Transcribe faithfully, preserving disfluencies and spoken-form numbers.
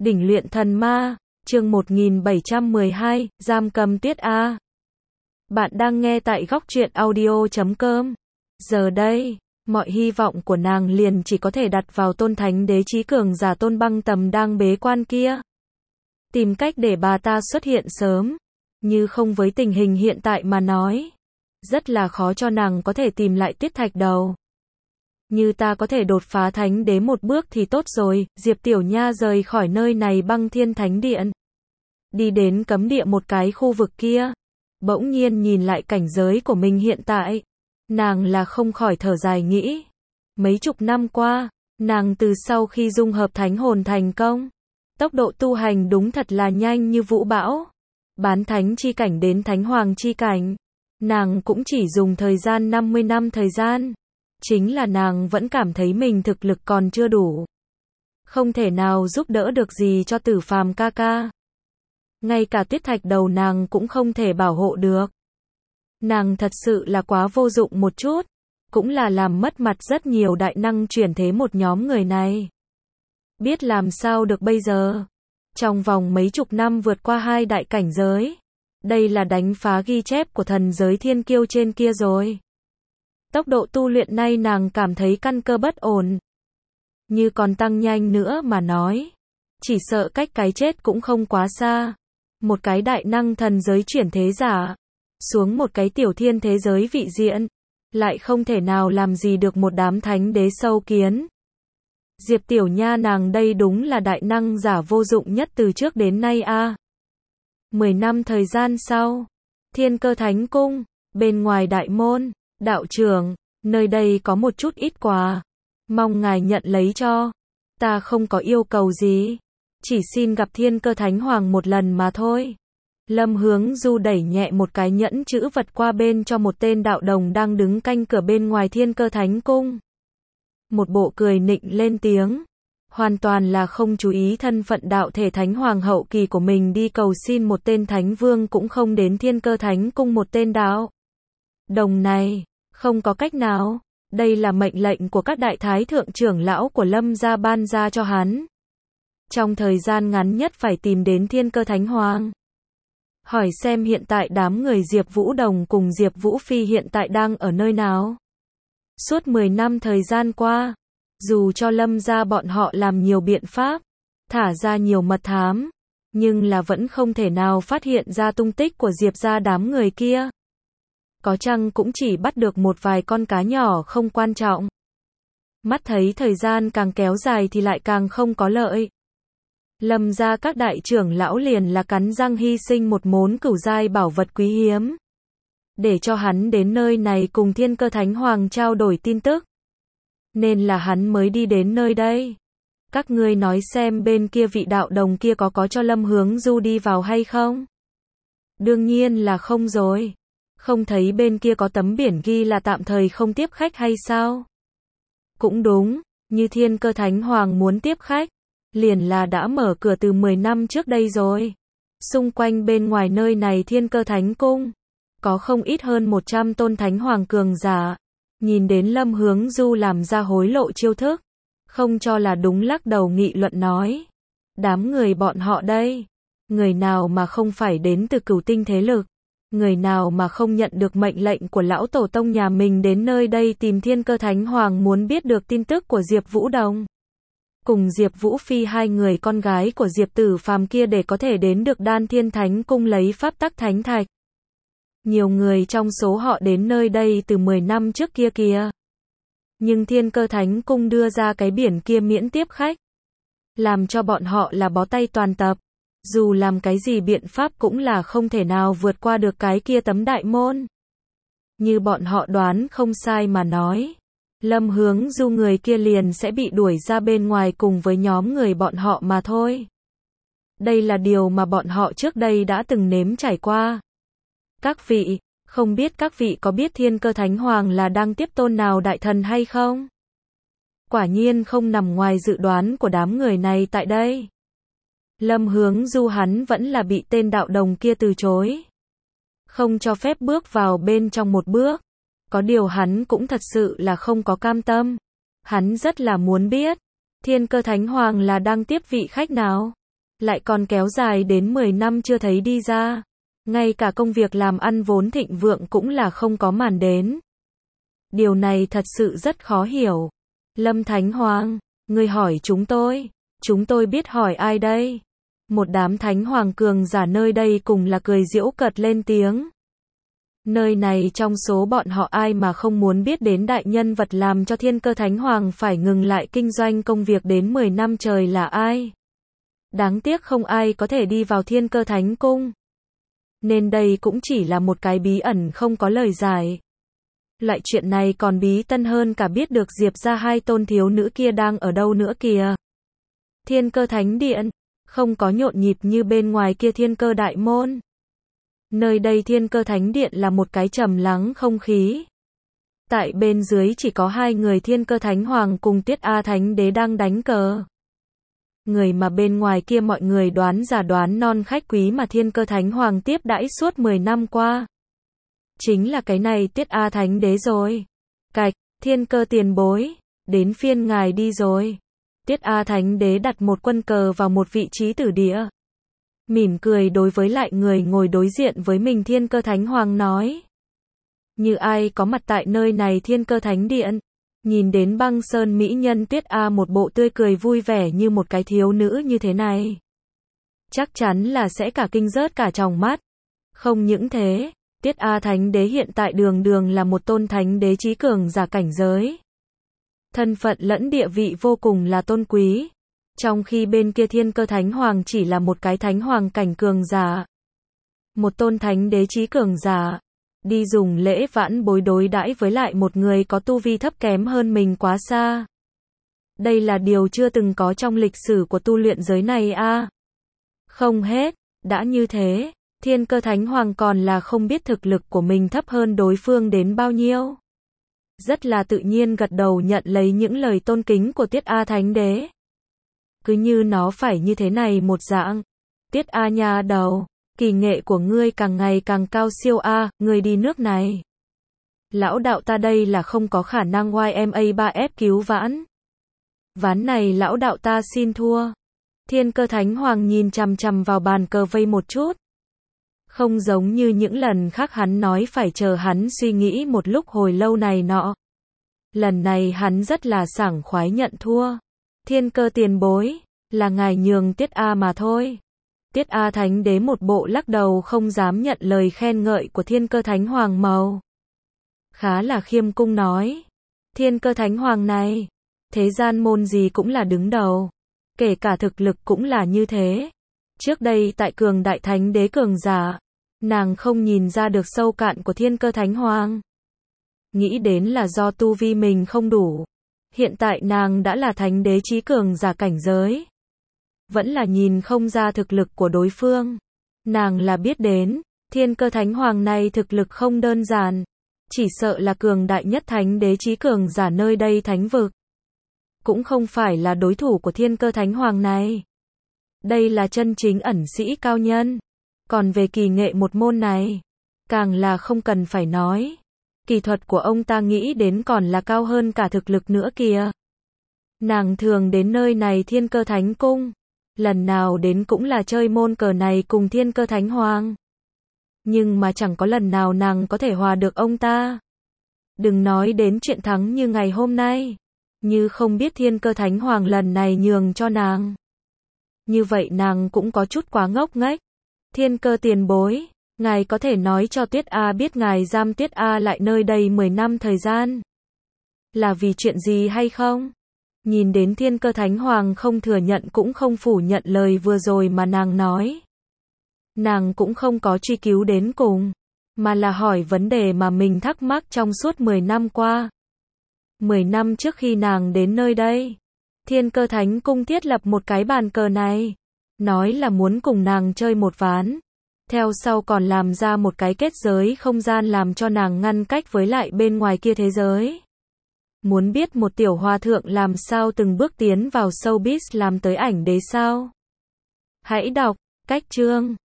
Đỉnh luyện thần ma, chương một nghìn bảy trăm mười hai, giam cầm Tuyết A. Bạn đang nghe tại góc truyện audio chấm com. Giờ đây, mọi hy vọng của nàng liền chỉ có thể đặt vào tôn thánh đế chí cường giả Tôn Băng Tầm đang bế quan kia. Tìm cách để bà ta xuất hiện sớm, như không với tình hình hiện tại mà nói. Rất là khó cho nàng có thể tìm lại Tuyết Thạch Đầu. Như ta có thể đột phá thánh đế một bước thì tốt rồi. Diệp Tiểu Nha rời khỏi nơi này Băng Thiên Thánh Điện, đi đến cấm địa một cái khu vực kia. Bỗng nhiên nhìn lại cảnh giới của mình hiện tại, nàng là không khỏi thở dài nghĩ. Mấy chục năm qua, nàng từ sau khi dung hợp thánh hồn thành công, tốc độ tu hành đúng thật là nhanh như vũ bão. Bán thánh chi cảnh đến thánh hoàng chi cảnh, nàng cũng chỉ dùng thời gian năm mươi năm thời gian. Chính là nàng vẫn cảm thấy mình thực lực còn chưa đủ, không thể nào giúp đỡ được gì cho Tử Phàm ca ca. Ngay cả Tuyết Thạch Đầu nàng cũng không thể bảo hộ được. Nàng thật sự là quá vô dụng một chút, cũng là làm mất mặt rất nhiều đại năng chuyển thế một nhóm người này. Biết làm sao được bây giờ? Trong vòng mấy chục năm vượt qua hai đại cảnh giới, đây là đánh phá ghi chép của thần giới thiên kiêu trên kia rồi. Tốc độ tu luyện nay nàng cảm thấy căn cơ bất ổn. Như còn tăng nhanh nữa mà nói, chỉ sợ cách cái chết cũng không quá xa. Một cái đại năng thần giới chuyển thế giả, xuống một cái tiểu thiên thế giới vị diện, lại không thể nào làm gì được một đám thánh đế sâu kiến. Diệp Tiểu Nha nàng đây đúng là đại năng giả vô dụng nhất từ trước đến nay a. À. Mười năm thời gian sau, Thiên Cơ Thánh Cung, bên ngoài đại môn, đạo trưởng, nơi đây có một chút ít quà, mong ngài nhận lấy cho. Ta không có yêu cầu gì, chỉ xin gặp Thiên Cơ Thánh Hoàng một lần mà thôi. Lâm Hướng Du đẩy nhẹ một cái nhẫn chữ vật qua bên cho một tên đạo đồng đang đứng canh cửa bên ngoài Thiên Cơ Thánh Cung. Một bộ cười nịnh lên tiếng, hoàn toàn là không chú ý thân phận đạo thể Thánh Hoàng hậu kỳ của mình đi cầu xin một tên Thánh Vương cũng không đến Thiên Cơ Thánh Cung một tên đạo đồng này. Không có cách nào, đây là mệnh lệnh của các đại thái thượng trưởng lão của Lâm gia ban ra cho hắn. Trong thời gian ngắn nhất phải tìm đến Thiên Cơ Thánh Hoàng. Hỏi xem hiện tại đám người Diệp Vũ Đồng cùng Diệp Vũ Phi hiện tại đang ở nơi nào. Suốt mười năm thời gian qua, dù cho Lâm gia bọn họ làm nhiều biện pháp, thả ra nhiều mật thám, nhưng là vẫn không thể nào phát hiện ra tung tích của Diệp gia đám người kia. Có chăng cũng chỉ bắt được một vài con cá nhỏ không quan trọng. Mắt thấy thời gian càng kéo dài thì lại càng không có lợi. Lâm gia các đại trưởng lão liền là cắn răng hy sinh một món cửu giai bảo vật quý hiếm, để cho hắn đến nơi này cùng Thiên Cơ Thánh Hoàng trao đổi tin tức. Nên là hắn mới đi đến nơi đây. Các ngươi nói xem bên kia vị đạo đồng kia có có cho Lâm Hướng Du đi vào hay không? Đương nhiên là không rồi. Không thấy bên kia có tấm biển ghi là tạm thời không tiếp khách hay sao? Cũng đúng, như Thiên Cơ Thánh Hoàng muốn tiếp khách, liền là đã mở cửa từ mười năm trước đây rồi. Xung quanh bên ngoài nơi này Thiên Cơ Thánh Cung, có không ít hơn một trăm tôn Thánh Hoàng cường giả. Nhìn đến Lâm Hướng Du làm ra hối lộ chiêu thức, không cho là đúng lắc đầu nghị luận nói. Đám người bọn họ đây, người nào mà không phải đến từ cửu tinh thế lực? Người nào mà không nhận được mệnh lệnh của lão tổ tông nhà mình đến nơi đây tìm Thiên Cơ Thánh Hoàng muốn biết được tin tức của Diệp Vũ Đồng cùng Diệp Vũ Phi, hai người con gái của Diệp Tử Phàm kia, để có thể đến được Đan Thiên Thánh Cung lấy pháp tắc thánh thạch. Nhiều người trong số họ đến nơi đây từ mười năm trước kia kìa. Nhưng Thiên Cơ Thánh Cung đưa ra cái biển kia miễn tiếp khách, làm cho bọn họ là bó tay toàn tập. Dù làm cái gì biện pháp cũng là không thể nào vượt qua được cái kia tấm đại môn. Như bọn họ đoán không sai mà nói, Lâm Hướng Du người kia liền sẽ bị đuổi ra bên ngoài cùng với nhóm người bọn họ mà thôi. Đây là điều mà bọn họ trước đây đã từng nếm trải qua. Các vị, không biết các vị có biết Thiên Cơ Thánh Hoàng là đang tiếp tôn nào đại thần hay không? Quả nhiên không nằm ngoài dự đoán của đám người này tại đây. Lâm Hướng Du hắn vẫn là bị tên đạo đồng kia từ chối, không cho phép bước vào bên trong một bước. Có điều hắn cũng thật sự là không có cam tâm. Hắn rất là muốn biết, Thiên Cơ Thánh Hoàng là đang tiếp vị khách nào. lại còn kéo dài đến mười năm chưa thấy đi ra. Ngay cả công việc làm ăn vốn thịnh vượng cũng là không có màn đến. Điều này thật sự rất khó hiểu. Lâm Thánh Hoàng, ngươi hỏi chúng tôi, chúng tôi biết hỏi ai đây? Một đám Thánh Hoàng cường giả nơi đây cùng là cười giễu cợt lên tiếng. Nơi này trong số bọn họ ai mà không muốn biết đến đại nhân vật làm cho Thiên Cơ Thánh Hoàng phải ngừng lại kinh doanh công việc đến mười năm trời là ai? Đáng tiếc không ai có thể đi vào Thiên Cơ Thánh Cung. Nên đây cũng chỉ là một cái bí ẩn không có lời giải. Loại chuyện này còn bí tân hơn cả biết được Diệp gia hai tôn thiếu nữ kia đang ở đâu nữa kìa. Thiên Cơ Thánh Điện, không có nhộn nhịp như bên ngoài kia Thiên Cơ Đại Môn. Nơi đây Thiên Cơ Thánh Điện là một cái trầm lắng không khí. Tại bên dưới chỉ có hai người Thiên Cơ Thánh Hoàng cùng Tiết A Thánh Đế đang đánh cờ. Người mà bên ngoài kia mọi người đoán giả đoán non khách quý mà Thiên Cơ Thánh Hoàng tiếp đãi suốt mười năm qua. Chính là cái này Tiết A Thánh Đế rồi. Cạch, Thiên Cơ tiền bối, đến phiên ngài đi rồi. Tiết A Thánh Đế đặt một quân cờ vào một vị trí tử địa. Mỉm cười đối với lại người ngồi đối diện với mình Thiên Cơ Thánh Hoàng nói. Như ai có mặt tại nơi này Thiên Cơ Thánh Điện. Nhìn đến Băng Sơn mỹ nhân Tiết A một bộ tươi cười vui vẻ như một cái thiếu nữ như thế này. Chắc chắn là sẽ cả kinh rớt cả tròng mắt. Không những thế, Tiết A Thánh Đế hiện tại đường đường là một tôn thánh đế chí cường giả cảnh giới. Thân phận lẫn địa vị vô cùng là tôn quý. Trong khi bên kia Thiên Cơ Thánh Hoàng chỉ là một cái thánh hoàng cảnh cường giả. Một tôn thánh đế chí cường giả. Đi dùng lễ vãn bối đối đãi với lại một người có tu vi thấp kém hơn mình quá xa. Đây là điều chưa từng có trong lịch sử của tu luyện giới này a. À. Không hết, đã như thế, Thiên Cơ Thánh Hoàng còn là không biết thực lực của mình thấp hơn đối phương đến bao nhiêu. Rất là tự nhiên gật đầu nhận lấy những lời tôn kính của Tiết A Thánh Đế. Cứ như nó phải như thế này một dạng. Tiết A nha đầu, kỳ nghệ của ngươi càng ngày càng cao siêu a, à, ngươi đi nước này. Lão đạo ta đây là không có khả năng Y M A ba S cứu vãn. Ván này lão đạo ta xin thua. Thiên Cơ Thánh Hoàng nhìn chằm chằm vào bàn cờ vây một chút. Không giống như những lần khác hắn nói phải chờ hắn suy nghĩ một lúc hồi lâu này nọ. Lần này hắn rất là sảng khoái nhận thua. Thiên Cơ tiền bối, là ngài nhường Tiết A mà thôi. Tiết A Thánh Đế một bộ lắc đầu không dám nhận lời khen ngợi của Thiên Cơ Thánh Hoàng màu. Khá là khiêm cung nói. Thiên Cơ Thánh Hoàng này, thế gian môn gì cũng là đứng đầu. Kể cả thực lực cũng là như thế. Trước đây tại cường đại thánh đế cường giả, nàng không nhìn ra được sâu cạn của Thiên Cơ Thánh Hoàng. Nghĩ đến là do tu vi mình không đủ. Hiện tại nàng đã là thánh đế chí cường giả cảnh giới. Vẫn là nhìn không ra thực lực của đối phương. Nàng là biết đến, Thiên Cơ Thánh Hoàng này thực lực không đơn giản. Chỉ sợ là cường đại nhất thánh đế chí cường giả nơi đây thánh vực. Cũng không phải là đối thủ của Thiên Cơ Thánh Hoàng này. Đây là chân chính ẩn sĩ cao nhân. Còn về kỳ nghệ một môn này, càng là không cần phải nói. Kỳ thuật của ông ta nghĩ đến còn là cao hơn cả thực lực nữa kìa. Nàng thường đến nơi này Thiên Cơ Thánh Cung. Lần nào đến cũng là chơi môn cờ này cùng Thiên Cơ Thánh Hoàng. Nhưng mà chẳng có lần nào nàng có thể hòa được ông ta. Đừng nói đến chuyện thắng như ngày hôm nay. Như không biết Thiên Cơ Thánh Hoàng lần này nhường cho nàng. Như vậy nàng cũng có chút quá ngốc nghếch. Thiên Cơ tiền bối, ngài có thể nói cho Tiết A biết ngài giam Tiết A lại nơi đây mười năm thời gian. Là vì chuyện gì hay không? Nhìn đến Thiên Cơ Thánh Hoàng không thừa nhận cũng không phủ nhận lời vừa rồi mà nàng nói. Nàng cũng không có truy cứu đến cùng, mà là hỏi vấn đề mà mình thắc mắc trong suốt mười năm qua. mười năm trước khi nàng đến nơi đây, Thiên Cơ Thánh Cung thiết lập một cái bàn cờ này. Nói là muốn cùng nàng chơi một ván. Theo sau còn làm ra một cái kết giới không gian làm cho nàng ngăn cách với lại bên ngoài kia thế giới. Muốn biết một tiểu hòa thượng làm sao từng bước tiến vào showbiz làm tới ảnh đế sao? Hãy đọc, cách chương.